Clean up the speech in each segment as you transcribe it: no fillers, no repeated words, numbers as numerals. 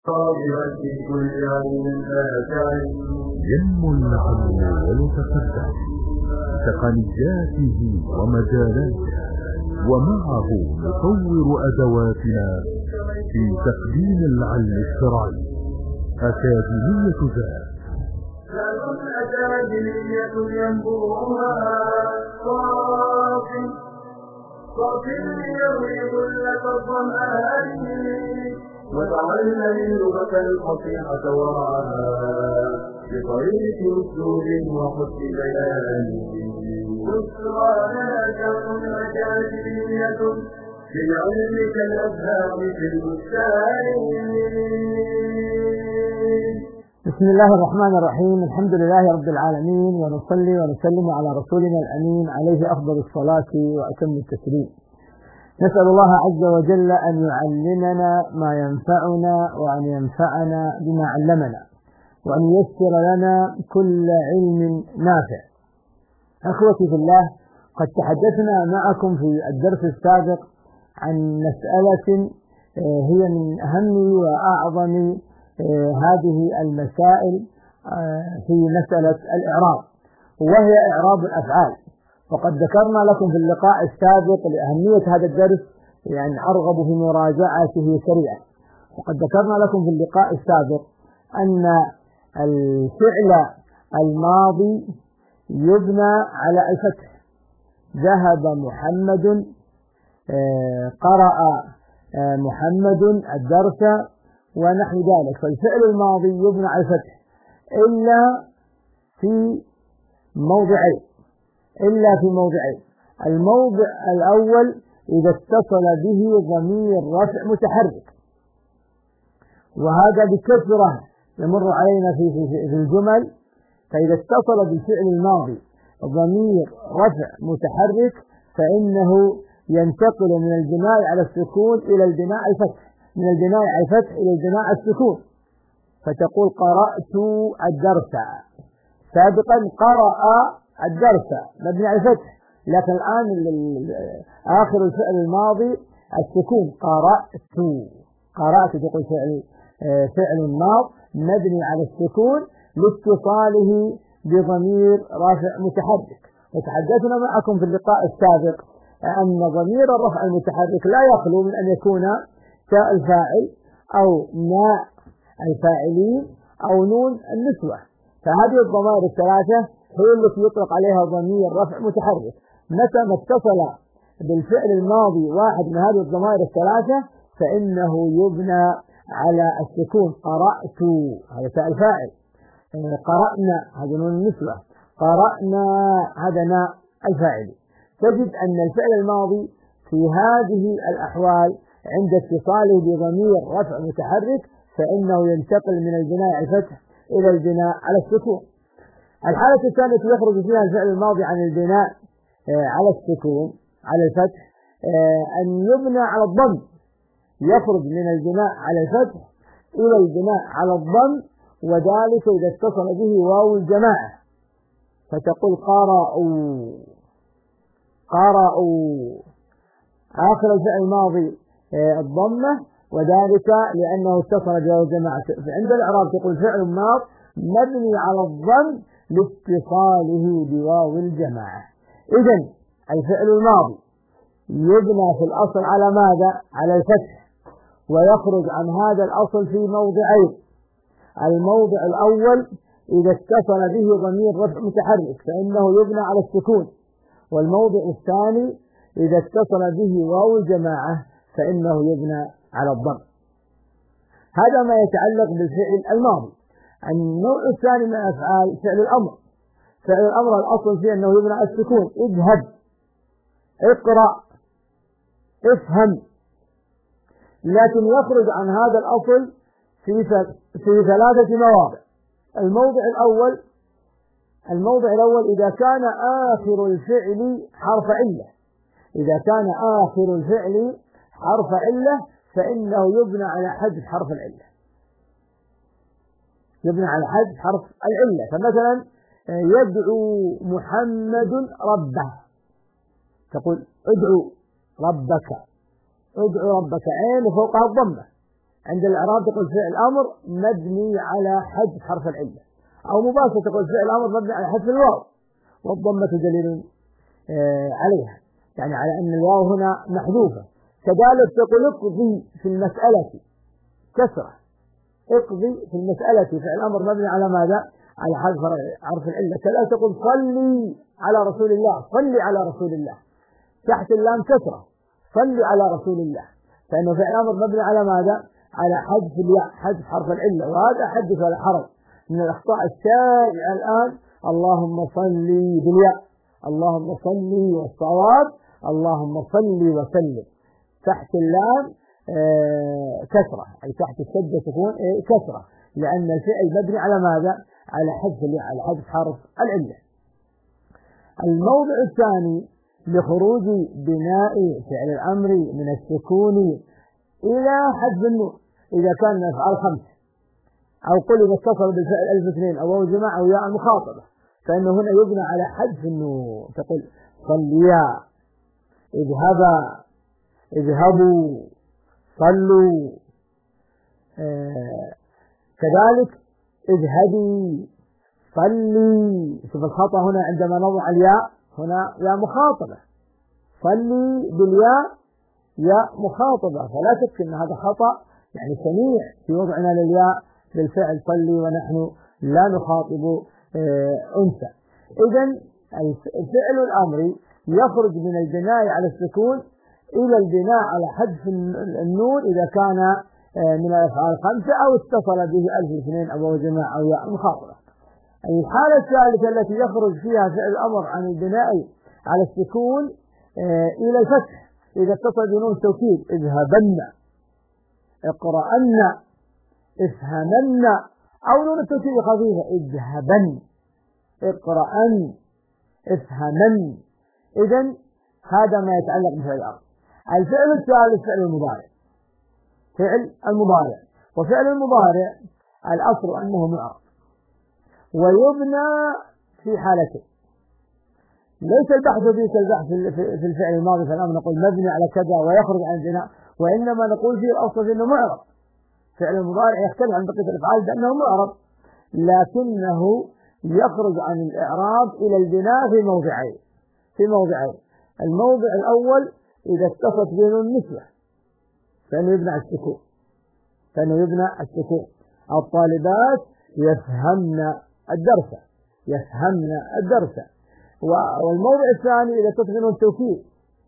ينمو العلم ويتقدم بتقنياته ومجالاته، ومعه نطور أدواتنا في تقديم العلم الشرعي. أكاديمية ذات أكاديمية ينبوها صافي ليروي كل الظمآن، وتعلم اللغة الفصيحة وراها بطريق أسلوب وحسن بيان. بشرى أكاديمية للعلم كالأزهار في البستان. بسم الله الرحمن الرحيم. الحمد لله رب العالمين، ونصلي ونسلم على رسولنا الأمين عليه أفضل الصلاة وأتم التسليم. نسأل الله عز وجل أن يعلمنا ما ينفعنا، وأن ينفعنا بما علمنا، وأن ييسر لنا كل علم نافع. أخوتي في الله، قد تحدثنا معكم في الدرس السابق عن مسألة هي من أهم وأعظم هذه المسائل في مسألة الإعراب، وهي إعراب الأفعال. وقد ذكرنا لكم في اللقاء السابق لأهمية هذا الدرس، يعني أرغب في مراجعته سريعا. وقد ذكرنا لكم في اللقاء السابق أن الفعل الماضي يبنى على الفتح. ذهب محمد، قرأ محمد الدرس ونحو ذلك. فالفعل الماضي يبنى على الفتح إلا في موضعين. الموضع الأول إذا اتصل به ضمير رفع متحرك، وهذا بكثرة يمر علينا في الجمل. فإذا اتصل بالفعل الماضي ضمير رفع متحرك فإنه ينتقل من البناء على السكون إلى البناء على الفتح، من البناء على الفتح إلى البناء على السكون. فتقول قرأت الدرس. سابقا قرأ الدرس مبني على الفتح، لكن الآن آخر الفعل الماضي السكون. قرأت تقول فعل ماض مبني على السكون لاتصاله بضمير رافع متحرك. وتحدثنا معكم في اللقاء السابق أن ضمير الرفع المتحرك لا يخلو من أن يكون تاء الفاعل أو ناء الفاعلين أو نون النسوة. فهذه الضمائر الثلاثة هي التي يطلق عليها ضمير رفع متحرك. متى ما اتصل بالفعل الماضي واحد من هذه الضمائر الثلاثة فإنه يبنى على السكون. قرأت هذا تاء الفاعل، قرأنا هذا نون النسوة، قرأنا هذا ناء الفاعل. تجد أن الفعل الماضي في هذه الأحوال عند اتصاله بضمير رفع متحرك فإنه ينتقل من البناء على الفتح إلى البناء على السكون. الحالة الثانية يخرج فيها الفعل الماضي عن البناء على السكون على الفتح أن يبنى على الضم. يخرج من البناء على الفتح إلى البناء على الضم، وذلك إذا اتصل به واو الجماعة. فتقول قرأوا. آخر الفعل الماضي الضمة، وذلك لأنه اتصل بواو الجماعة. عند الإعراب تقول فعل ماض مبني على الضم لاتصاله بواو الجماعة. إذن الفعل الماضي يبنى في الأصل على ماذا؟ على الفتح، ويخرج عن هذا الأصل في موضعين. الموضع الأول إذا اتصل به ضمير رفع متحرك فإنه يبنى على السكون، والموضع الثاني إذا اتصل به واو الجماعة فإنه يبنى على الضم. هذا ما يتعلق بالفعل الماضي. النوع الثاني من الأفعال فعل الأمر. فعل الأمر الأصل فيه أنه يبنى على السكون. اذهب، اقرأ، افهم. لكن يخرج عن هذا الأصل في ثلاثة مواضع. الموضع الأول إذا كان آخر الفعل حرف علة. إذا كان آخر الفعل حرف علة فإنه يبنى على حذف حرف العلة. يبنى على حذف حرف العلة. فمثلا يدعو محمد ربه، تقول ادعو ربك. ادعو ربك، عين فوقها الضمة، عند الإعراب تقول فعل أمر مبني على حذف حرف العلة، أو مباشرة تقول فعل أمر مبني على حذف الواو والضمة دليل عليها، يعني على أن الواو هنا محذوفة. كذلك تقول اقضي في المسألة كسرة، اقضي في المسألة فعل أمر مبني على ماذا؟ على حذف حرف العلة. كذلك تقول صلي على رسول الله، صلي على رسول الله، تحت اللام كسرة، صلي على رسول الله، فإنه فعل أمر مبني على ماذا؟ على حذف الياء، حذف حرف العلة، وهذا حدث ولا حرج. من الأخطاء الشائعة الآن اللهم صلي بالياء، اللهم صلي، والصواب اللهم صلي وسلم، تحت اللام كسرة، أي تحت الشدة تكون كسرة، لأن الفعل مبني على ماذا؟ على حذف الياء، على حذف حرف العلة. الموضع الثاني لخروج بناء فعل الأمر من السكون إلى حذف النون إذا كان من أفعال 5، أو قل إذا اتصل بالفعل ألف اثنين أو جمع أو ياء المخاطبة، فإنه هنا يبنى على حذف النون، تقول صليا، اذهبا، اذهبوا، صلوا. كذلك اذهبي، صلي. شوف الخطأ هنا عندما نضع الياء، هنا ياء مخاطبة، صلي بالياء ياء مخاطبة، فلا شك أن هذا خطأ يعني شنيع في وضعنا للياء بالفعل صلي ونحن لا نخاطب أنثى. إذن الفعل الأمري يخرج من البناء على السكون إلى البناء على حذف النون إذا كان من الأفعال 5 أو اتصل به ألف اثنين أو جماعة أو ياء مخاطبة. الحالة الثالثة التي يخرج فيها فعل الأمر عن البناء على السكون إلى الفتح إذا اتصل بنون التوكيد، اذهبن، اقرأن، افهمن، أو نون التوكيد خفيفة، اذهبن، اقرأن، افهمن. إذن هذا ما يتعلق بفعل الأمر. الفعل الثالث فعل المضارع، فعل المضارع، وفعل المضارع الأصل أنه معرب ويبنى في حالتين، ليس البحث فيه كالبحث في الفعل الماضي في الأمر نقول مبني على كذا ويخرج عن البناء، وإنما نقول فيه الأصل أنه معرب. فعل المضارع يختلف عن بقية الأفعال بأنه معرب، لكنه يخرج عن الإعراب إلى البناء في موضعين، الموضع الأول إذا اتصلت بين النسوة فإنه يبنى السكون، الطالبات يفهمن الدرس، والموضع الثاني إذا اتصل به نون التوكيد،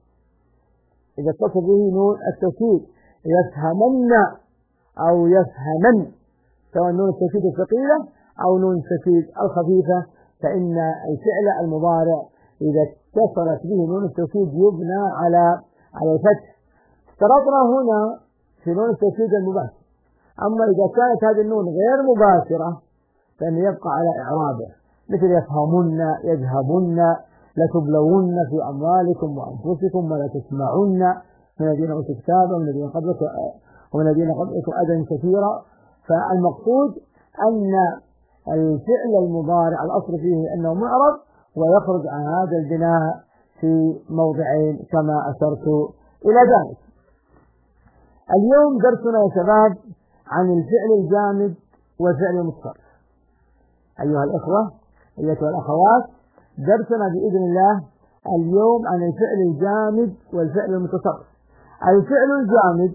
يفهمن أو يفهمن، سواء نون التوكيد الثقيلة أو نون التوكيد الخفيفة، فإن الفعل المضارع إذا اتصلت به نون التوكيد يبنى على الفتح. اشترطنا هنا في نون التوكيد المباشر، أما إذا كانت هذه النون غير مباشرة فإنه يبقى على إعرابه، مثل يفهمن، يذهبن، لتبلون في أموالكم وأنفسكم ولا تسمعن من الذين أوتوا الكتاب ومن الذين قبلكم أذى كثيرا. فالمقصود أن الفعل المضارع الأصل فيه أنه معرب ويخرج عن هذا البناء في موضعين كما أشرت إلى ذلك. اليوم درسنا يا شباب عن الفعل الجامد والفعل المتصرف. أيها الأخوة أيتها الأخوات، درسنا بإذن الله اليوم عن الفعل الجامد والفعل المتصرف. الفعل الجامد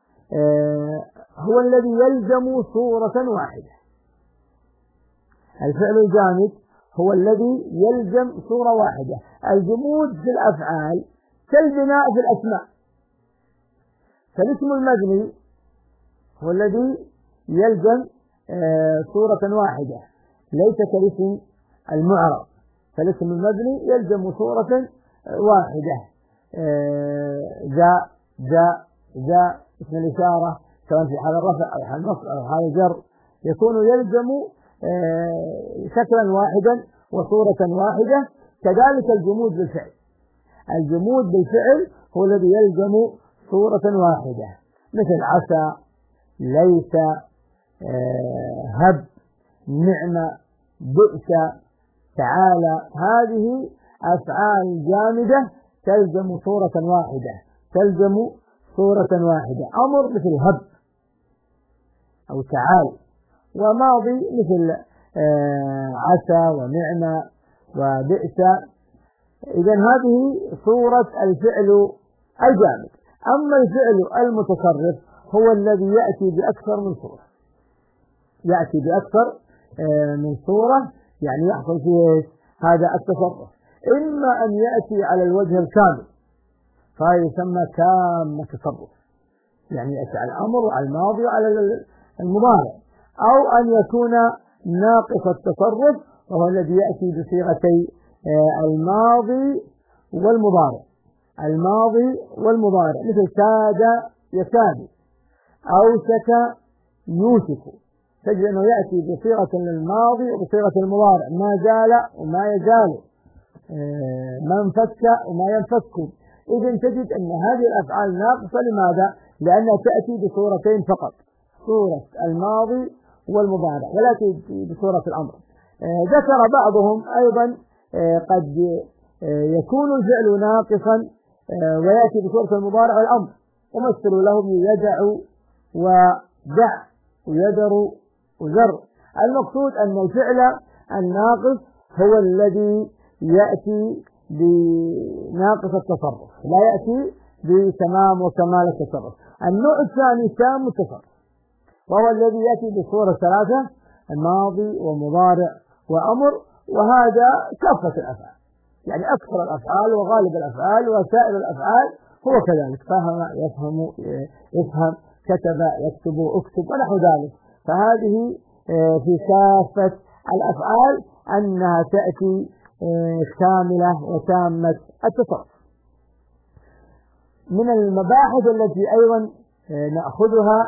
هو الذي يلزم صورة واحدة. الفعل الجامد هو الذي يلزم صورة واحدة. الجمود في الأفعال كالبناء في الأسماء، فالاسم المبني هو الذي يلزم صورة واحدة ليس كالاسم المعرب، فالاسم المبني يلزم صورة واحدة. ذا اسم الإشارة سواء في حال الرفع أو حال النصب أو حال الجر يكون يلزم شكلا واحدا وصورة واحدة. كذلك الجمود بالفعل هو الذي يلزم صورة واحدة، مثل عسى، ليس، هب، نعمة، بئس، تعالى. هذه أفعال جامدة تلزم صورة واحدة. أمر مثل هب، أو تعال. وماضي مثل عسى ونعمة وبئس. إذا هذه صورة الفعل الجامد. أما الفعل المتصرف هو الذي يأتي بأكثر من صورة، يأتي بأكثر من صورة، يعني يحصل فيه هذا التصرف. إما أن يأتي على الوجه الكامل فهذا يسمى كام تصرف، يعني يأتي على الأمر وعلى الماضي وعلى المضارع، أو أن يكون ناقص التصرف وهو الذي يأتي بصيغتي الماضي والمضارع، الماضي والمضارع، مثل كاد يكاد، أوشك يوشك، تجد أنه يأتي بصيغة للماضي وبصيغة المضارع، ما زال وما يزال، ما انفك وما ينفك. إذن تجد أن هذه الأفعال ناقصة. لماذا؟ لأنها تأتي بصورتين فقط، صورة الماضي والمضارع، ولا تأتي بصورة الأمر. ذكر بعضهم أيضا قد يكون الفعل ناقصا ويأتي بصورة المضارع والأمر، ومثلوا له يدع ودع ويدر وزر. المقصود أن الفعل الناقص هو الذي يأتي بناقص التصرف، لا يأتي بتمام وكمال التصرف. النوع الثاني تام التصرف، وهو الذي يأتي بصورة ثلاثة، الماضي ومضارع وأمر، وهذا كافة الأفعال، يعني أكثر الأفعال وغالب الأفعال وسائر الأفعال هو كذلك. فهم يفهم يفهم، كتب يكتب اكتب ونحو ذلك. فهذه في كافة الأفعال أنها تأتي كاملة وتامة التصرف. من المباحث التي أيضا نأخذها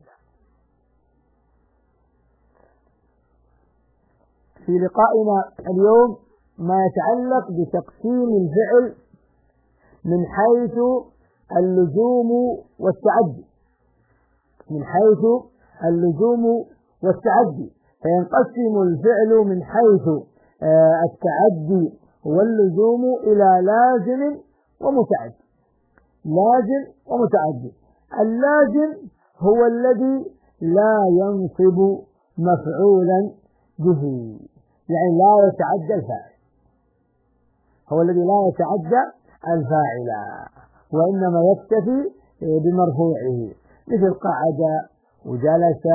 في لقائنا اليوم ما يتعلق بتقسيم الفعل من حيث اللزوم والتعدي، من حيث اللزوم والتعدي. فينقسم الفعل من حيث التعدي واللزوم إلى لازم ومتعدي. لازم ومتعدي. اللازم هو الذي لا ينصب مفعولا به، يعني لا يتعدى الفاعل، هو الذي لا يتعدى الفاعل وإنما يكتفي بمرفوعه، مثل قعد وجلس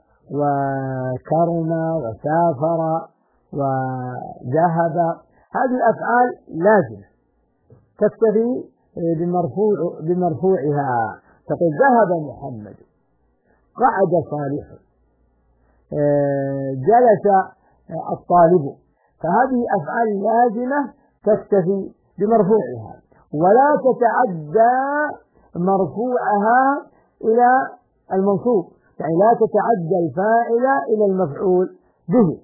وكرم وسافر وذهب. هذه الأفعال لازم تكتفي بمرفوعها. تقول ذهب محمد، قعد صالح، جلس الطالب. فهذه أفعال لازمة تكتفي بمرفوعها ولا تتعدى مرفوعها إلى المنصوب، يعني لا تتعدى الفاعل إلى المفعول به.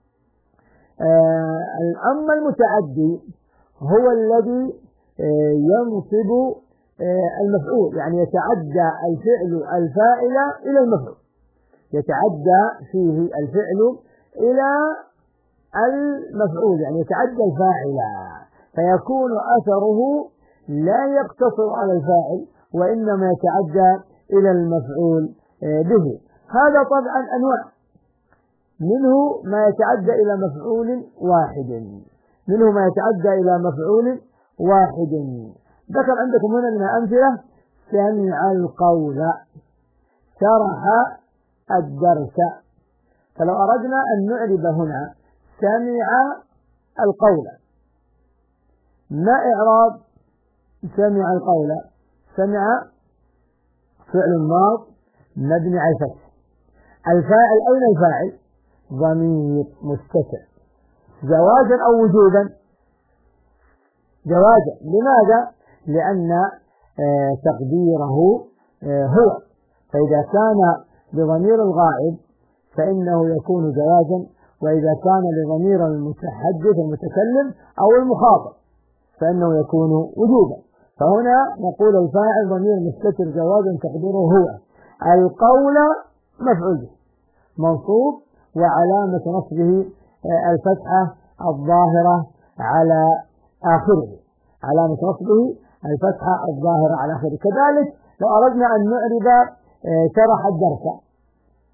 أما المتعدي هو الذي ينصب المفعول، يعني يتعدى الفعل الفاعل إلى المفعول، يتعدى فيه الفعل إلى المفعول، يعني يتعدى الفاعل، فيكون أثره لا يقتصر على الفاعل وإنما يتعدى إلى المفعول به. هذا طبعا أنواع، منه ما يتعدى إلى مفعول واحد، منه ما يتعدى إلى مفعول واحد. ذكر عندكم هنا من أمثلة: سمع القول، شرح الدرس. فلو أردنا أن نعرب هنا سمع القول، ما إعراب سمع القول؟ سمع فعل ماض مبني على الفتح. الفاعل أين الفاعل؟ ضمير مستتر، جوازا أو وجوبا؟ جوازا. لماذا؟ لأن تقديره هو، فإذا كان لضمير الغائب فإنه يكون جوازا، وإذا كان لضمير المتحدث المتكلم أو المخاطب فإنه يكون وجوبا. فهنا نقول الفاعل ضمير مستتر جوازا تقديره هو. القول مفعول به منصوب وعلامة نصبه الفتحة الظاهرة على آخره، علامة نصبه الفتحة الظاهرة على آخره. كذلك لو أردنا أن نعرب شرح الدرس،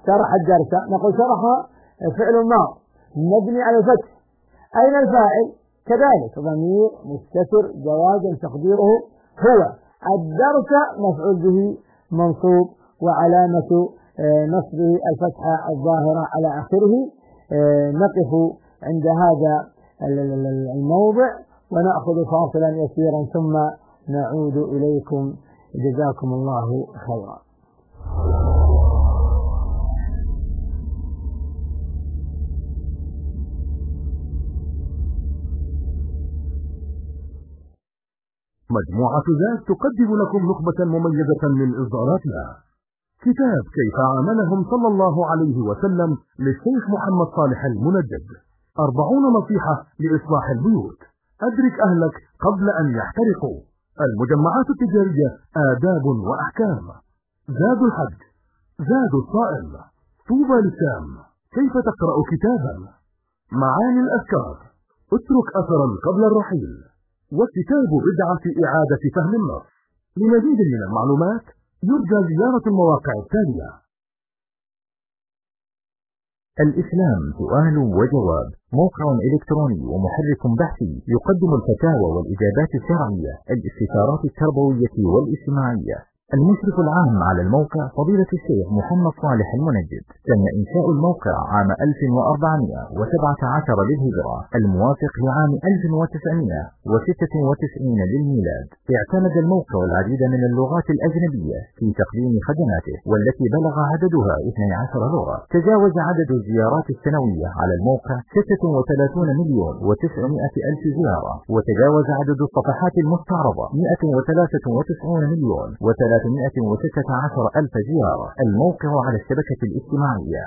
شرح الدرس، نقول شرح فعل ماض مبني على الفتح. أين الفاعل؟ كذلك ضمير مستتر جوازا تقديره هو. الدرس مفعول به منصوب وعلامة نصبه الفتحة الظاهرة على آخره. نقف عند هذا الموضع ونأخذ فاصلا يسيرا ثم نعود إليكم. جزاكم الله خيرا. مجموعة ذات تقدم لكم نخبة مميزة من إصداراتها. كتاب كيف عاملهم صلى الله عليه وسلم للشيخ محمد صالح المنجد، 40 نصيحة لإصلاح البيوت، أدرك أهلك قبل أن يحترقوا، المجمعات التجارية آداب وأحكام، زاد الحج، زاد الصائم، طوبى للسام، كيف تقرأ كتابا، معاني الأذكار، اترك أثرا قبل الرحيل، وكتاب بدعة إعادة فهم النص. لمزيد من المعلومات يرجى زيارة المواقع التالية: الإسلام سؤال وجواب، موقع إلكتروني ومحرك بحثي يقدم الفتاوى والإجابات الشرعية، الاستشارات التربوية والاجتماعية. المشرف العام على الموقع فضيلة الشيخ محمد صالح المنجد. تم إنشاء الموقع عام 1417 للهجرة، الموافق لعام 1996 للميلاد. اعتمد الموقع العديد من اللغات الأجنبية في تقديم خدماته، والتي بلغ عددها 12 لغة. تجاوز عدد الزيارات السنوية على الموقع 36,900,000 زيارة، وتجاوز عدد الصفحات المستعرضة 193,316,000 زيارة. الموقع على الشبكة الاجتماعية.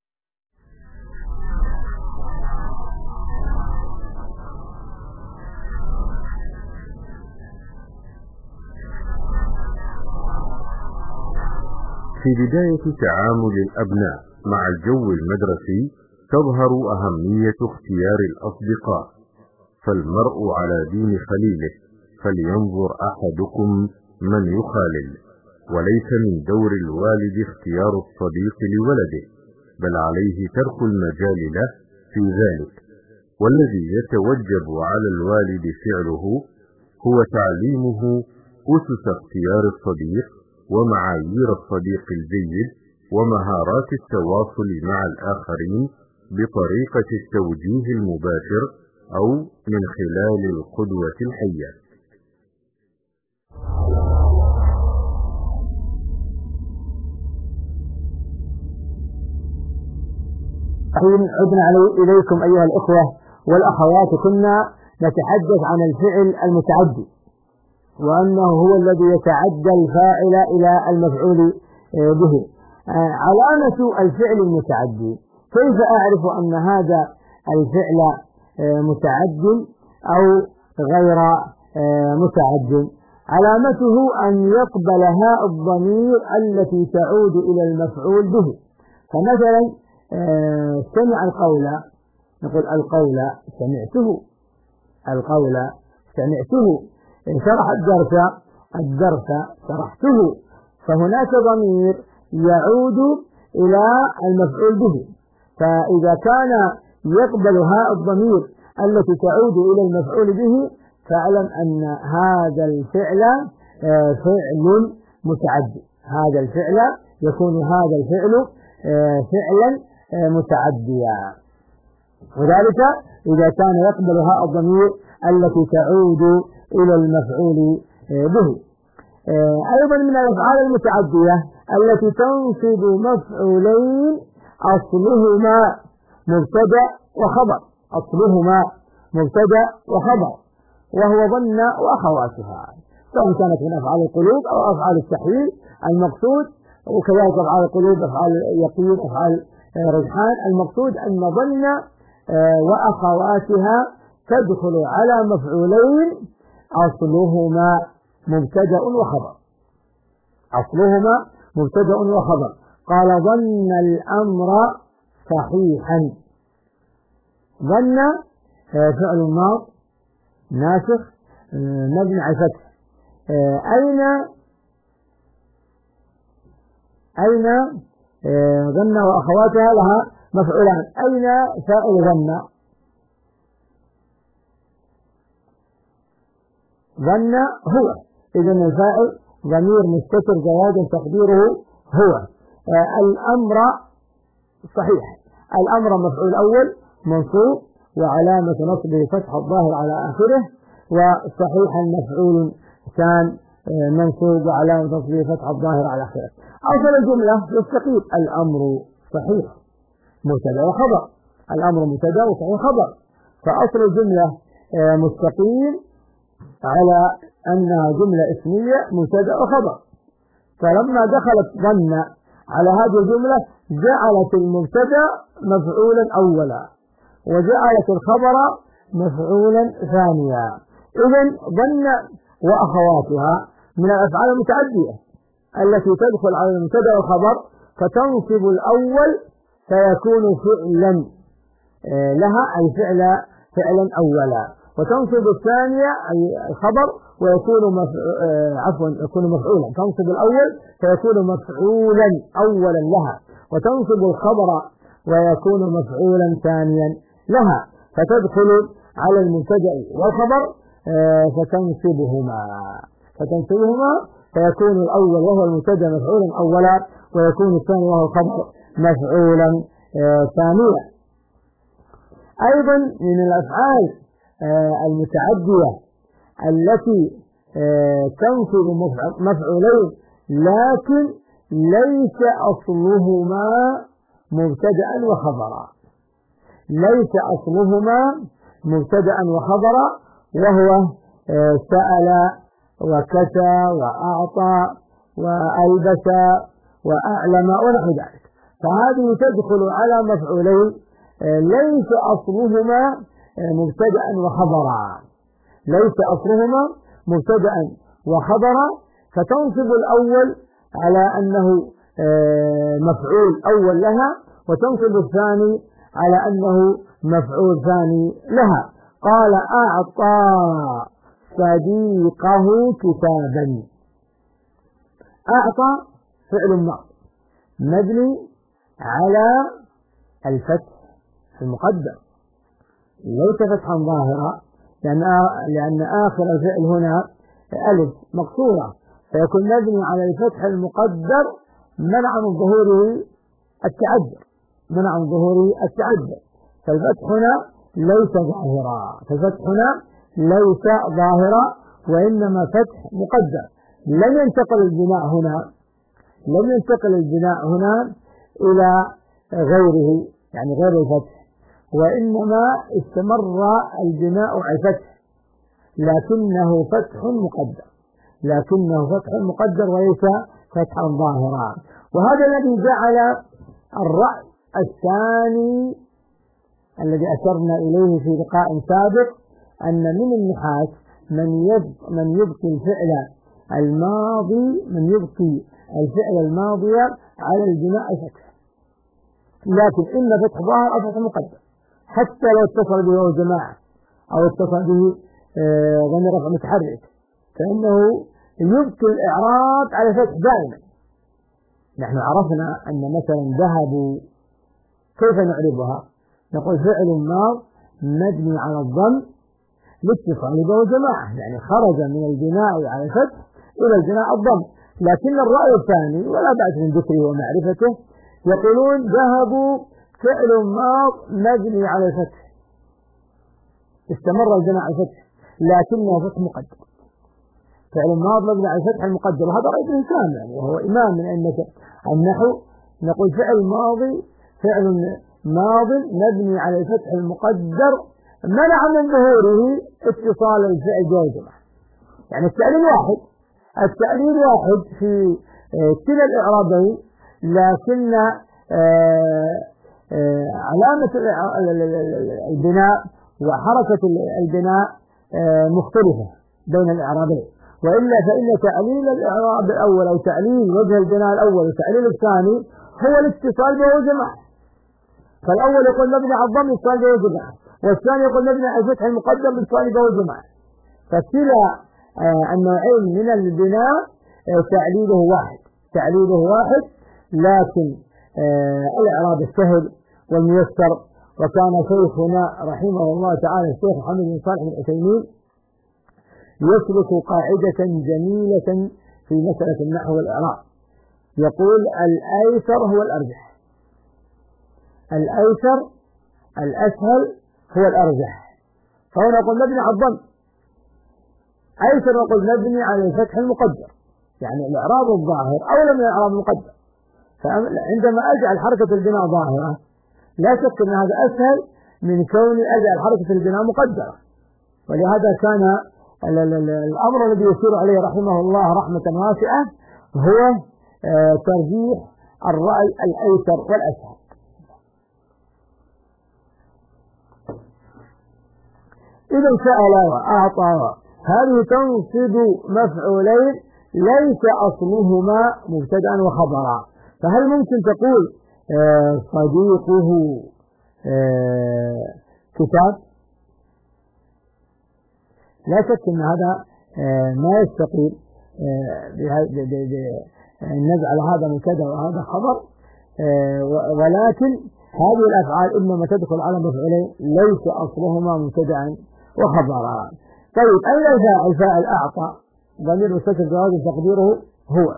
في بداية تعامل الأبناء مع الجو المدرسي تظهر أهمية اختيار الأصدقاء، فالمرء على دين خليله، فلينظر أحدكم من يخالل. وليس من دور الوالد اختيار الصديق لولده، بل عليه ترك المجال له في ذلك. والذي يتوجب على الوالد فعله هو تعليمه أسس اختيار الصديق ومعايير الصديق الجيد ومهارات التواصل مع الآخرين بطريقة التوجيه المباشر أو من خلال القدوة الحية. حين عدنا إليكم أيها الإخوة والأخوات، كنا نتحدث عن الفعل المتعدي، وأنه هو الذي يتعدى الفاعل إلى المفعول به. علامة الفعل المتعدي، كيف أعرف أن هذا الفعل متعد أو غير متعد؟ علامته أن يقبل هاء الضمير التي تعود إلى المفعول به. فمثلا سمع القول، نقول القول سمعته، القول سمعته. شرح الدرس شرحته. فهناك ضمير يعود إلى المفعول به، فإذا كان يقبل هاء الضمير التي تعود إلى المفعول به فاعلم أن هذا الفعل فعل متعدي. هذا الفعل يكون هذا الفعل فعلا متعديا، وذلك إذا كان يقبل هاء الضمير التي تعود إلى المفعول به. أيضا من الأفعال المتعدية التي تنصب مفعولين أصلهما مبتدأ وخبر، أصلهما مبتدأ وخبر، وهو ظن وأخواتها، سواء كانت من أفعال القلوب أو أفعال التحويل المقصود، وكذلك أفعال القلوب أفعال يقين أفعال رجحان. المقصود أن ظن وأخواتها تدخل على مفعولين أصلهما مبتدأ وخبر، أصلهما مبتدأ وخبر. قال ظن الأمر صحيحا. ظن فعل ماض ناسخ مبني على الفتح. أين ظن وأخواتها لها مفعولان. أين فاعل ظن؟ ظن هو، إذا الفاعل ضمير مستتر جوازا تقديره هو. الأمر صحيح، الأمر مفعول أول منصوب وعلامة نصبه فتح الظاهر على آخره، وصحيحا مفعول ثان منصوب وعلامة نصبه فتح الظاهر على آخره. أصل الجملة يستقيم الأمر صحيح مبتدا وخبر، الأمر مبتدا وصحيح خبر، فأصل الجملة مستقيم على أنها جملة اسمية مبتدا وخبر. فلما دخلت ظن على هذه الجملة جعلت المبتدا مفعولا أولا وجعلت الخبر مفعولا ثانيا. إذن ظن وأخواتها من الأفعال المتعدية التي تدخل على المبتدا والخبر، فتنصب الأول فيكون فعلا لها أي فعلا أولا، وتنصب الثانية أي الخبر ويكون يكون مفعولا. تنصب الأول فيكون مفعولا أولا لها، وتنصب الخبر ويكون مفعولا ثانيا لها، فتدخل على المبتدأ والخبر فتنصبهما فيكون الأول وهو المبتدأ مفعولا أولا، ويكون الثاني وهو الخبر مفعولا ثانيا. أيضا من الأفعال المتعدية التي تنصب مفعولين لكن ليس أصلهما مبتدأ وخبرا، ليس أصلهما مبتدأ وخبرا، وهو سأل وكسى وأعطى وألبس وأعلم ونحو ذلك. فهذه تدخل على مفعولين ليس أصلهما مبتدأ وخبرا، ليس أصلهما مبتدأ وخبرا، فتنصب الأول على أنه مفعول أول لها، وتنصب الثاني على أنه مفعول ثاني لها. قال أعطى صديقه كتابا. أعطى فعل ماضي مبني على الفتح المقدر ليس فتحا ظاهرا، لأن آخر الفعل هنا ألف مقصورة، فيكون مبني على الفتح المقدر منع من ظهوره التعذر، فالفتح هنا ليس ظاهرا، وإنما فتح مقدر. لم ينتقل البناء هنا إلى غيره، يعني غير الفتح، وإنما استمر البناء على الفتح، لكنه فتح مقدر وليس فتحا ظاهرا. وهذا الذي جعل الرأي الثاني الذي أشرنا إليه في لقاء سابق أن من النحاس من يبقي الفعل الماضي على البناء فتح، لكن إن فتح ظاهر أو فتح مقدر، حتى لو اتصل به الجماعة أو اتصل به ضمير رفع متحرك، فإنه يبقي الإعراب على فتح دائما. نحن عرفنا أن مثلا ذهبوا كيف نعربها؟ نقول فعل ماض مبني على الضم لاتصال به الجماعة، يعني خرج من البناء على الفتح إلى البناء الضم. لكن الرأي الثاني ولا بأس من ذكره ومعرفته يقولون ذهبوا فعل ماض مبني على الفتح، استمر البناء على الفتح لكنه فتح مقدر، فعل ماض مبني على الفتح المقدر. وهذا رأي الإنسان يعني وهو إمام من أئمة النحو، نقول فعل ماض مبني على الفتح المقدر منع من ظهوره اتصال الفعل جوزمة، يعني التعليل واحد في كلا الإعرابين، لكن علامة البناء وحركة البناء مختلفة بين الإعرابين، وإلا فإن تعليل الإعراب الأول أو تعليل وجه البناء الأول وتعليل الثاني هو الاتصال به الجماعة. فالأول يقول مبني على الضم اتصال به الجماعة، والثاني يقول مبني على الفتح المقدم اتصال به الجماعة. فكلا النوعين من البناء تعليله واحد، لكن الإعراب السهل والميسر. وكان شيخنا رحمه الله تعالى الشيخ محمد بن صالح بن عثيمين يسلك قاعدة جميلة في مسألة النحو والإعراب، يقول الأيسر هو الأرجح، الأيسر الأسهل هو الأرجح. فهنا نقول مبني على الضم، أيسر نقول مبني على الفتح المقدر، يعني الإعراب الظاهر أولى من الإعراب المقدر. فعندما أجعل حركة البناء ظاهرة لا شك أن هذا أسهل من كوني أجعل حركة البناء مقدرة. ولهذا كان الأمر الذي يشير عليه رحمه الله رحمة واسعة هو ترجيح الرأي الأيسر والأسهل. إذا سأل وأعطى هذه تنصب مفعولين ليس أصلهما مبتدأ وخبرا. فهل ممكن تقول صديقه كتاب؟ لا شك أن هذا ما يستقيم نجعل هذا مبتدأ وهذا خبر، ولكن هذه الأفعال إنما تدخل على مفعولين ليس أصلهما مبتدأ وخبرا. طيب أين الفاعل؟ فاعل أعطى ضمير مستتر جواز تقديره هو.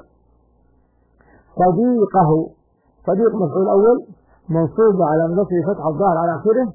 صديقه، صديق مفعول أول منصوب على نصب فتح الظاهر على آخره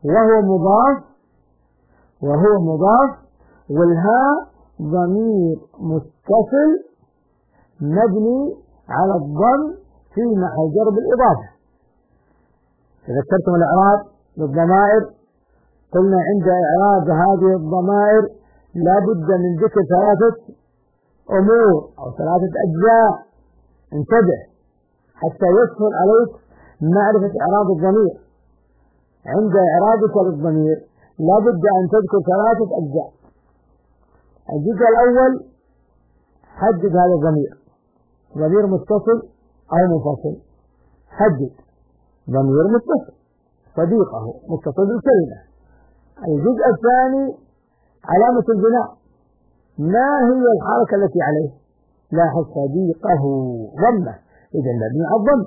وهو مضاف والهاء ضمير متصل مبني على الضم في محل جر بالإضافة. تذكرتم الإعراب للضمائر، قلنا عند إعراب هذه الضمائر لا بد من ذكر ثلاثة أمور أو ثلاثة أجزاء، انتبه حتى يسهل عليك معرفة إعراب الضمير. عند إعرابك للضمير لا بد أن تذكر ثلاثة أجزاء. الجزء الأول حدد هذا الضمير، ضمير متصل أو منفصل. حدد ضمير متصل صديقه متصل بالكلمة. الجزء الثاني علامة البناء، ما هي الحركة التي عليه؟ لاحظ صديقه ضمه، إذا مبني على الضم.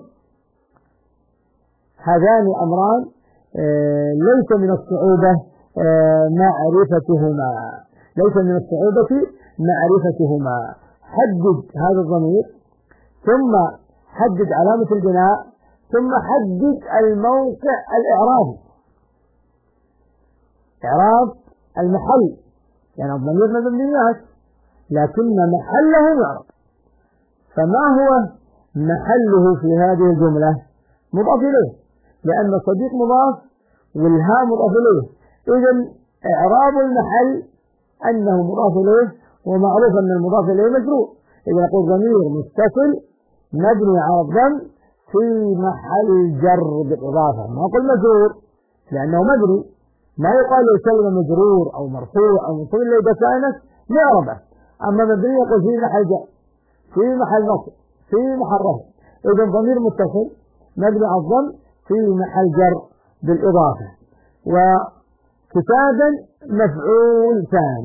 هذان أمران ليس من الصعوبة معرفتهما. حدد هذا الضمير، ثم حدد علامة البناء، ثم حدد الموقع الإعرابي، إعراب المحل، يعني الضمير مبنيات لكن محله يعرب. فما هو محله في هذه الجملة؟ مضاف إليه، لأن الصديق مضاف والهاء مضاف إليه. إذن إعراب المحل أنه مضاف إليه، ومعروف أن المضاف إليه مجرور. إذا نقول ضمير متصل مبني على الضم في محل جر بالإضافة، ما نقول مجرور لأنه مبني، ما يقال كلمة مجرور أو مرفوع أو منصوب إلا إذا كانت معربة. أما مبني يقول في محل جر، في محل نصب، في محل رفع. إذا ضمير متصل مبني على الضم في محل جر بالإضافة. وكتابا مفعول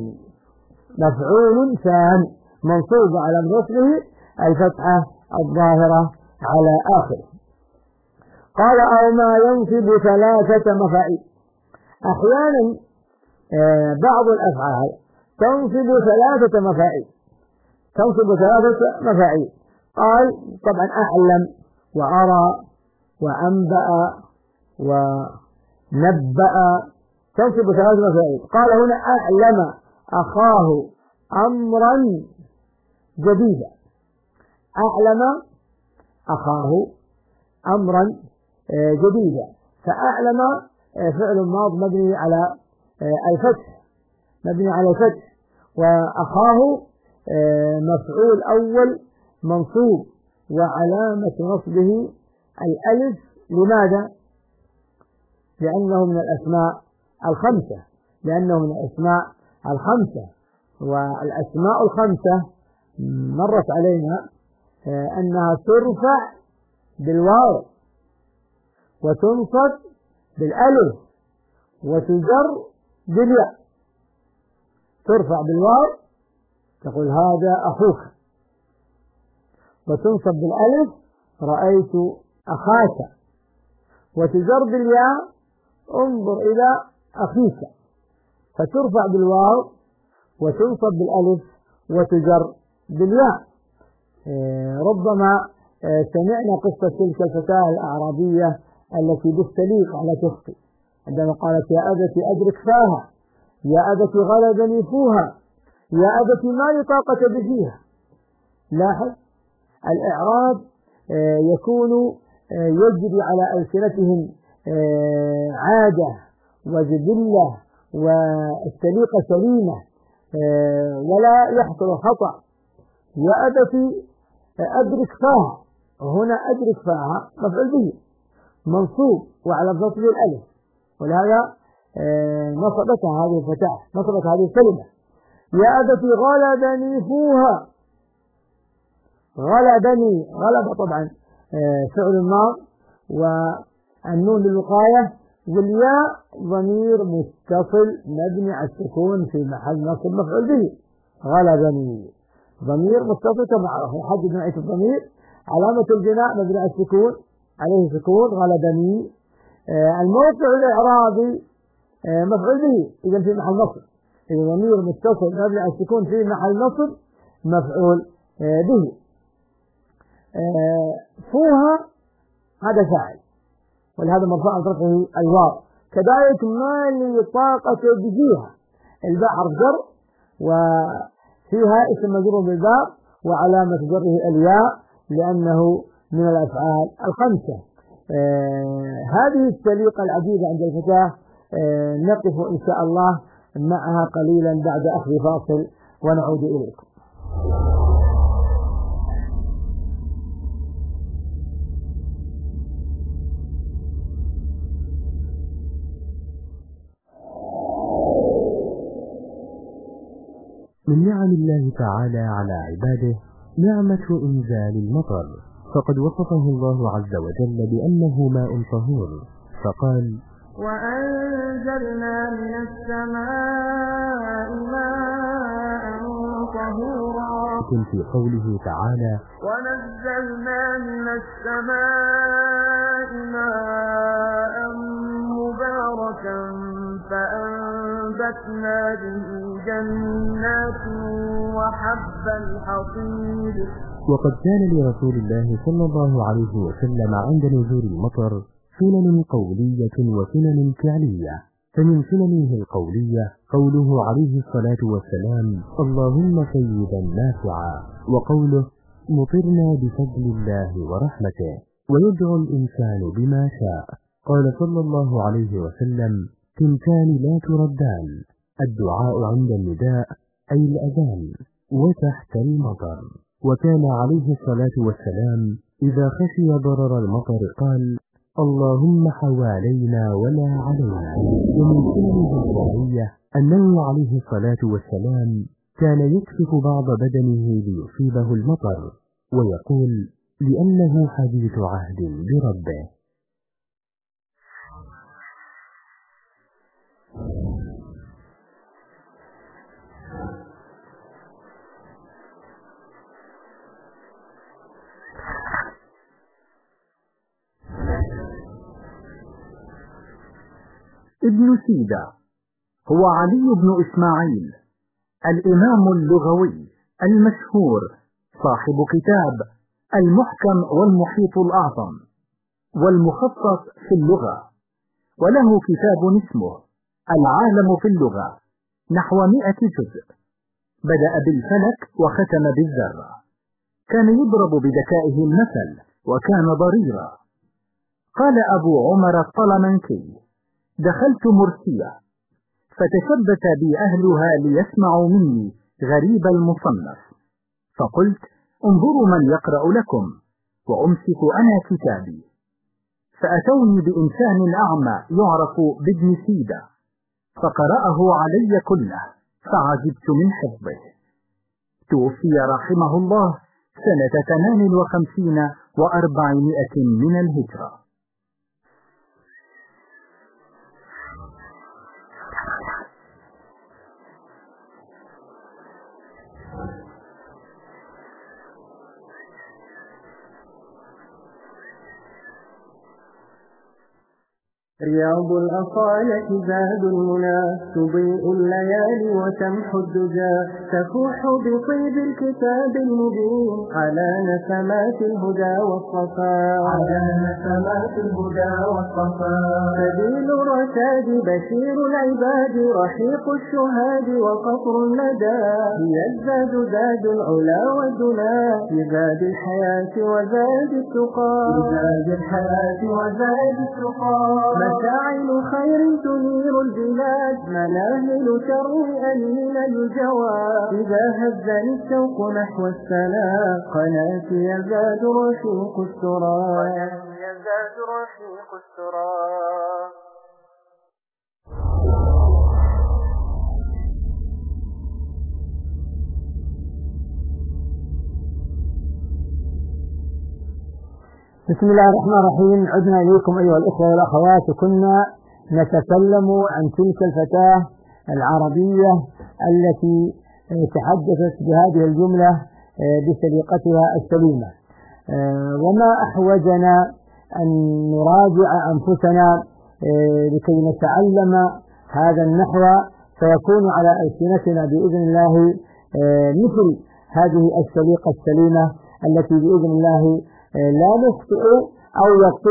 ثاني منصوب على نصبه الفتحة الظاهرة على آخره. قال أو ما ينصب ثلاثة مفاعيل. أحيانا بعض الأفعال تنصب ثلاثة مفاعيل. قال طبعا أعلم وأرى وأنبأ ونبأ تنصب ثلاثة مفاعيل. قال هنا أعلم أخاه أمرا جديدا. أعلم أخاه أمرا جديدا، فأعلم فعل ماض مبني على الفتح، وأخاه مفعول أول منصوب وعلامة نصبه الألف. لماذا؟ لأنه من الأسماء الخمسة، والأسماء الخمسة مرت علينا أنها ترفع بالواو وتنصب بالألف وتجر بالياء. ترفع بالواو تقول هذا أخوك، وتنصب بالألف رأيت أخاك، وتجر بالياء انظر إلى أخيك، فترفع بالواو وتنصب بالألف وتجر بالياء. ربما سمعنا قصة تلك الفتاة الأعرابية التي بالسليق على كفي عندما قالت يا أبت أدرك فاها، يا أبت غلبني فوها، يا أبت ما لي طاقة بفيها. لاحظ الإعراب يكون يجري على ألسنتهم عادة وجبلة والسليقة سليمة ولا يحصل خطأ. يا أبت أدرك فاها، هنا أدرك فاها مفعول به منصوب وعلى نصب الألف، ولهذا نصبتها هذه الفتاة، نصبت هذه الكلمة. يا أبت غلبني فوها، غلبني، غلب طبعا فعل ماض والنون للوقاية، والياء ضمير متصل مبني على السكون في محل نصب مفعول به. غلبني ضمير متصل كما يحدد نوعية الضمير، علامة البناء مبني على السكون، عليه سكون. غلبني الموقع الإعرابي مفعول به إذا في محل نصب، إذا ضمير متصل مبني على السكون في محل نصب مفعول به. فوها هذا فاعل ولهذا مرفوع عن رفعه الواو. كذلك ما لي طاقة بجيها، الباء حرف جر وفيها اسم مجرور بالباء وعلامة جره الياء لأنه من الأفعال الخمسة. هذه السليقة العجيبة عند الفتاة نقف إن شاء الله معها قليلا بعد أخذ فاصل ونعود إليكم. من نعم الله تعالى على عباده نعمة إنزال المطر، فقد وصفه الله عز وجل بأنه ماء طهور، فقال وأنزلنا من السماء ماء طهورا، في قوله تعالى ونزلنا من السماء ماء مباركا فأنبتنا به جنات وحب الحصيد. وقد كان لرسول الله صلى الله عليه وسلم عند نزول المطر سنن قولية وسنن فعلية، فمن سننه القولية قوله عليه الصلاة والسلام اللهم سيدا نافعا، وقوله مطرنا بفضل الله ورحمته، ويدعو الإنسان بما شاء. قال صلى الله عليه وسلم تنتان لا تردان، الدعاء عند النداء أي الأذان وتحت المطر. وكان عليه الصلاة والسلام إذا خشي ضرر المطر قال اللهم حوالينا ولا علينا. ومن سننه الفعلية أنه عليه الصلاة والسلام كان يكشف بعض بدنه ليصيبه المطر ويقول لأنه حديث عهد بربه. ابن سيدة هو علي بن إسماعيل الإمام اللغوي المشهور صاحب كتاب المحكم والمحيط الأعظم والمخصص في اللغة، وله كتاب اسمه العالم في اللغة نحو 100 جزء، بدأ بالفلك وختم بالذرة. كان يضرب بذكائه المثل وكان ضريرا. قال أبو عمر الطلمنكي دخلت مرسية فتشبت بي أهلها ليسمعوا مني غريب المصنف، فقلت انظروا من يقرأ لكم وأمسك أنا كتابي، فأتوني بإنسان أعمى يعرف بابن سيدة فقرأه علي كله فعجبت من حفظه. توفي رحمه الله سنة 58 و400 من الهجرة. رياض الأصالة زاد المنى تضيء الليالي وتمحو الدجى تفوح بطيب الكتاب المبين على نسمات الهدى والصفاء سبيل الرشاد بشير العباد رحيق الشهاد وقطر الندى هي الزاد زاد العلا والدنا لزاد الحياة وزاد التقى مشاعل خير تنير البلاد مناهل شر أنين الجواد إذا هزني الشوق نحو السلام قناتي يزداد رشيق السرى بسم الله الرحمن الرحيم. عدنا إليكم أيها الإخوة والأخوات، وكنا نتكلم عن تلك الفتاة العربية التي تحدثت بهذه الجملة بسليقتها السليمة، وما أحوجنا أن نراجع أنفسنا لكي نتعلم هذا النحو فيكون على ألسنتنا بإذن الله مثل هذه السليقة السليمة التي بإذن الله لا نخطئ أو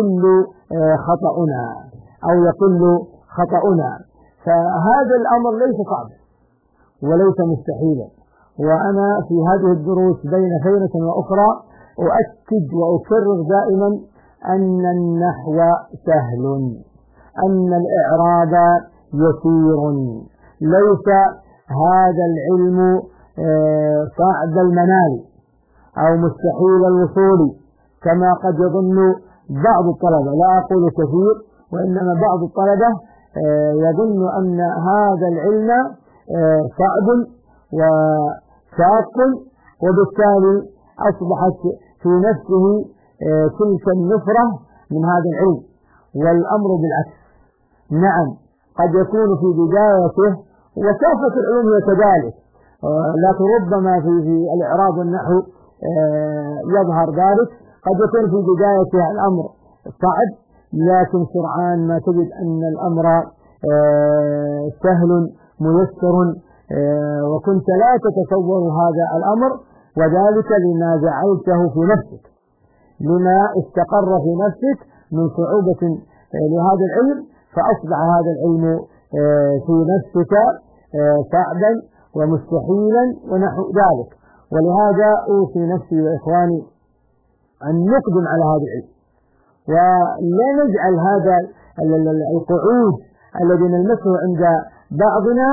يقل خطأنا. فهذا الأمر ليس صعبا وليس مستحيلا، وأنا في هذه الدروس بين فينة وأخرى أؤكد وأكرر دائما أن النحو سهل، أن الإعراب يسير، ليس هذا العلم صعب المنال أو مستحيل الوصول كما قد يظن بعض الطلبة، لا أقول كثير وإنما بعض الطلبة يظن أن هذا العلم صعب وشاق، وبالتالي أصبحت في نفسه تلك النفرة من هذا العلم، والأمر بالعكس. نعم قد يكون في بدايته، وكافة العلوم هي كذلك، لكن ربما في الإعراب والنحو يظهر ذلك. قد يكون في بداية الأمر صعب، لكن سرعان ما تجد أن الأمر سهل ميسر، وكنت لا تتصور هذا الأمر، وذلك لما جعلته في نفسك، لما استقر في نفسك من صعوبة لهذا العلم، فأصبح هذا العلم في نفسك صعبا ومستحيلا ونحو ذلك. ولهذا أوصي نفسي وإخواني أن نقدم على هذا العلم، ولا نجعل هذا القعود الذي نلمسه عند بعضنا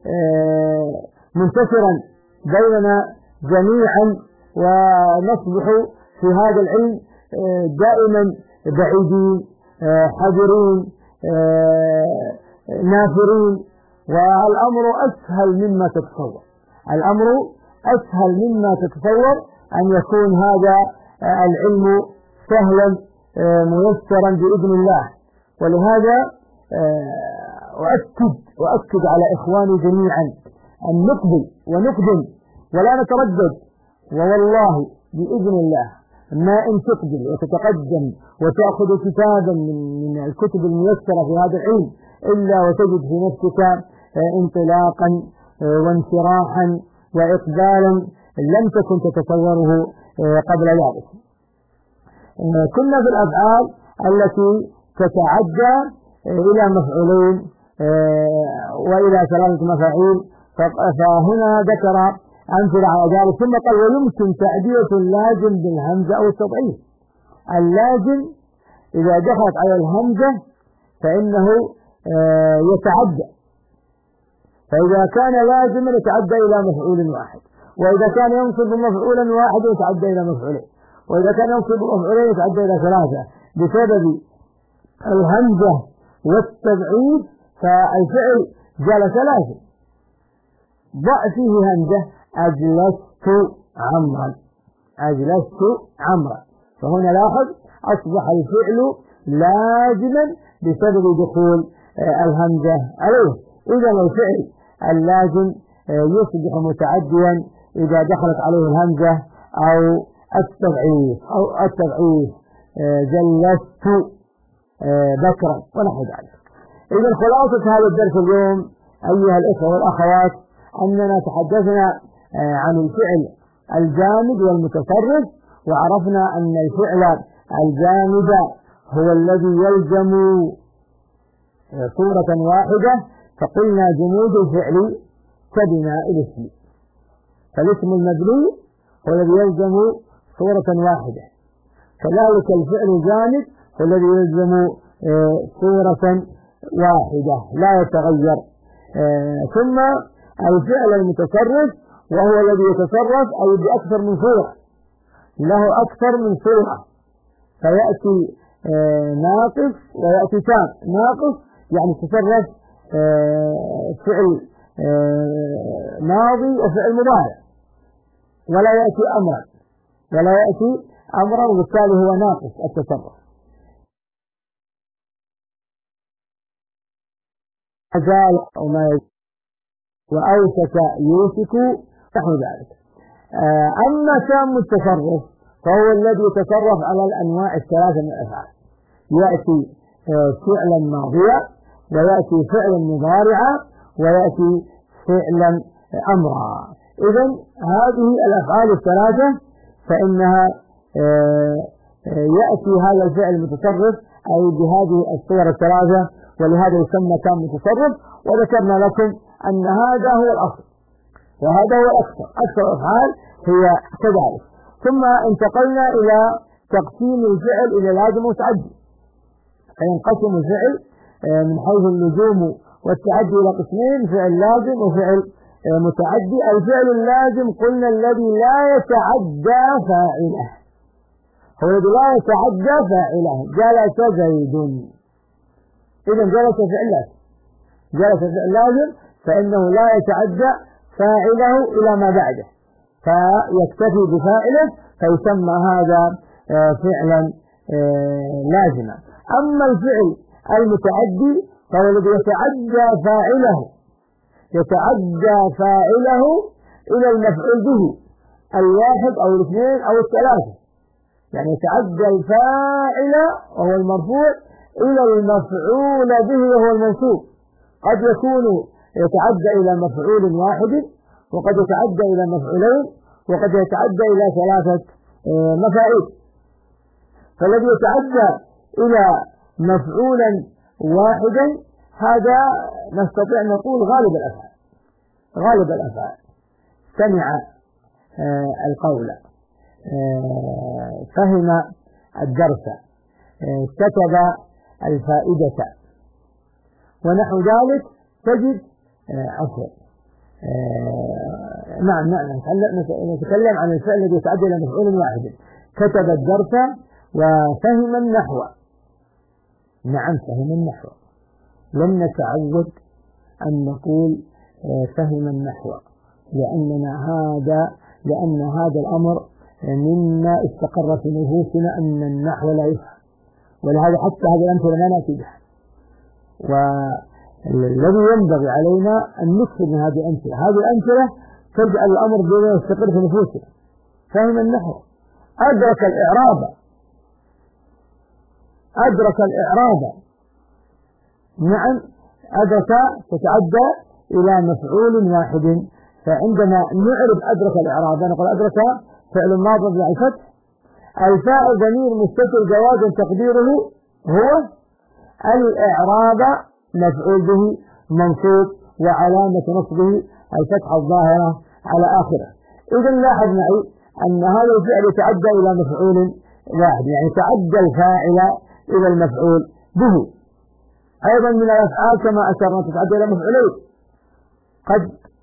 منتشرا بيننا جميعا، ونصبح في هذا العلم دائما بعيدين حذرين نافرين. والأمر أسهل مما تتصور، أن يكون هذا العلم سهلا ميسرا بإذن الله. ولهذا أؤكد على إخواني جميعا أن نقبل ونقدم ولا نتردد، ووالله بإذن الله ما إن تقبل وتتقدم وتأخذ كتابا من الكتب الميسرة في هذا العلم إلا وتجد في نفسك انطلاقا وانشراحا وإقبالا لم تكن تتصوره قبل ذلك. كنا في الأفعال التي تتعدى إلى مفعولين وإلى 3 مفاعيل، فهنا ذكر أمثلة على ذلك، ثم قال ويمكن تعدية اللازم بالهمزة أو التضعيف. اللازم إذا دخلت على الهمزة فإنه يتعدى، فإذا كان لازما يتعدى إلى مفعول واحد، وإذا كان ينصب مفعولا واحدا يتعدى إلى مفعولين، وإذا كان ينصب مفعولين يتعدى إلى 3 بسبب الهمزة والتبعيد. فالفعل جلس لازم، ضع فيه همزة أجلست عمرا، فهنا لاحظ أصبح الفعل لازما بسبب دخول الهمزة عليه. إذا الفعل اللازم يصبح متعديا إذا دخلت عليه الهمزة أو التبعيد. جلست بكرا ونحو ذلك. إذا خلاصة هذا الدرس اليوم أيها الإخوة والأخوات أننا تحدثنا عن الفعل الجامد والمتصرف، وعرفنا أن الفعل الجامد هو الذي يلزم صورة واحدة، فقلنا جمود الفعل كبناء الاسم، فالاسم المبني هو الذي يلزم صورة واحدة، كذلك الفعل الجامد هو الذي يلزم صورة واحدة لا يتغير. ثم الفعل المتصرف وهو الذي يتصرف أي بأكثر من صورة، له أكثر من صورة، فيأتي ناقص ويأتي تام. ناقص يعني تصرف فعل ماضي وفعل مضارع، ولا يأتي أمرا وبالتالي هو ناقص التصرف. أزال وأوشك يوشك نحو ذلك. أما تام التصرف فهو الذي يتصرف على الأنواع الثلاثة من الأفعال، يأتي فعلا ماضيا ويأتي فعلا مضارعا ويأتي فعلا أمرا. إذن هذه الأفعال الثلاثة فإنها يأتي هذا الفعل المتصرف أي بهذه الصور الثلاثة، ولهذا يسمى تام متصرف. وذكرنا لكم أن هذا هو الأصل وهذا هو أكثر الأفعال هي كذلك. ثم انتقلنا إلى تقسيم الفعل إلى لازم ومتعدي، فينقسم الفعل من حيث اللزوم والتعدي إلى قسمين: فعل لازم وفعل متعدي. الفعل اللازم قلنا الذي لا يتعدى فاعله، هو الذي لا يتعدى فاعله. جلس زيد، إذا جلس فعل لازم، جلس فعل لازم فإنه لا يتعدى فاعله إلى ما بعده، فيكتفي بفاعله فيسمى هذا فعلا لازما. أما الفعل المتعدي فهو الذي يتعدى فاعله إلى المفعول به الواحد أو الاثنين أو الثلاثة، يعني يتعدى الفاعل وهو المرفوع إلى المفعول به وهو المنصوب. قد يكون يتعدى إلى مفعول واحد، وقد يتعدى إلى مفعولين، وقد يتعدى إلى ثلاثة مفاعيل. فالذي يتعدى إلى مفعولا واحدا هذا نستطيع أن نقول غالب الأفعال. سمع القول، فهم الدرس، كتب الفائدة ونحو ذلك تجد نتكلم عن الفعل الذي يتعدى إلى مفعول واحد: كتب الدرس وفهم النحو. نعم، فهم النحو. لم نتعود أن نقول فهم النحو لأن هذا الأمر مما استقر في نفوسنا أن النحو لا يفهم، ولهذا حتى هذه الأمثلة لا نأتي بها. والذي ينبغي علينا أن نكثر من هذه الأمثلة. هذه الأمثلة تجعل الأمر يستقر في نفوسنا. فهم النحو، أدرك الإعراب. نعم، أدرك تتعدى إلى مفعول واحد، فعندما نعرف أدرك الإعراب نقول أدرك فعل ماضي مبني على الفتح، الفاعل ضمير مستتر جوازا تقديره هو الإعراب مفعول به منصوب وعلامة نصبه الفتحة الظاهرة على آخره. إذا لاحظ معي أن هذا الفعل يتعدى إلى مفعول واحد، يعني تعدى الفاعل إلى المفعول به. أيضا من الأفعال كما أشرنا تتعدى إلى مفعولين، قد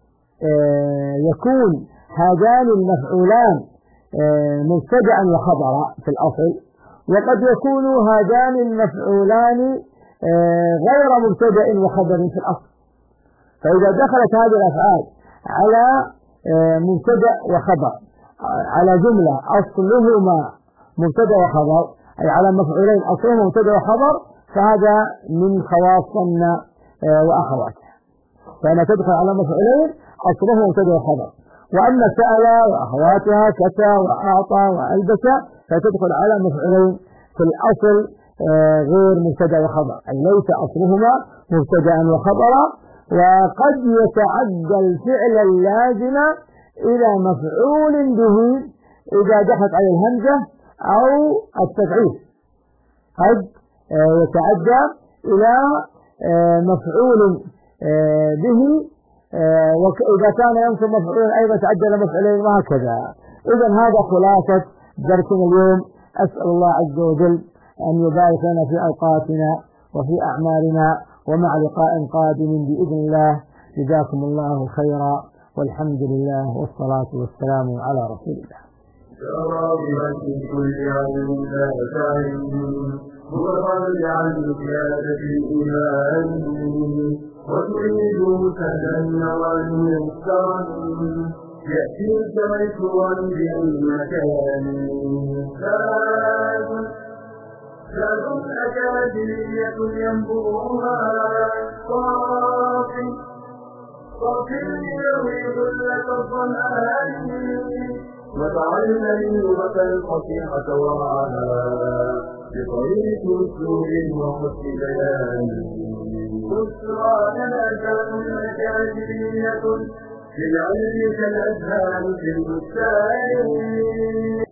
يكون هذان المفعولان مبتدأ وخبرا في الأصل، وقد يكون هذان المفعولان غير مبتدأ وخبر في الأصل. فإذا دخلت هذه الأفعال على مبتدأ وخبر، على جملة أصلهما مبتدأ وخبر، أي على مفعولين أصلهما مبتدأ وخبر، فهذا من خواصنا وأخواتها. فأنا تدخل على مفعولين أصلهما مبتدأ وخبر. وأما سأل وأخواتها كسى وأعطى وألبس فتدخل على مفعولين في الأصل غير مبتدأ وخبر، أي ليس أصلهما مبتدأ وخبرا. وقد يتعدى الفعل اللازم إلى مفعول به إذا دخلت على الهمزة أو التضعيف، قد يتعدى إلى مفعول به، وإذا كان ينصب مفعول أيضا تعدى إلى مفعولين وهكذا. إذا هذا خلاصة درسنا اليوم. أسأل الله عز وجل أن يبارك لنا في أوقاتنا وفي أعمالنا، ومع لقاء قادم بإذن الله. جزاكم الله خيرا، والحمد لله والصلاة والسلام على رسول الله. وتريد سهلا والمسترا يأتيك ميسورا بالمكان. زاد أكاديمية ينبوها صافي يروي ظلة الظمآن، وتعلم اللغة الفصيحة ورعاها بطريق أسلوب وحسن بيان. بشرى لنا أكاديمية في العلم كالأزهار في البستان.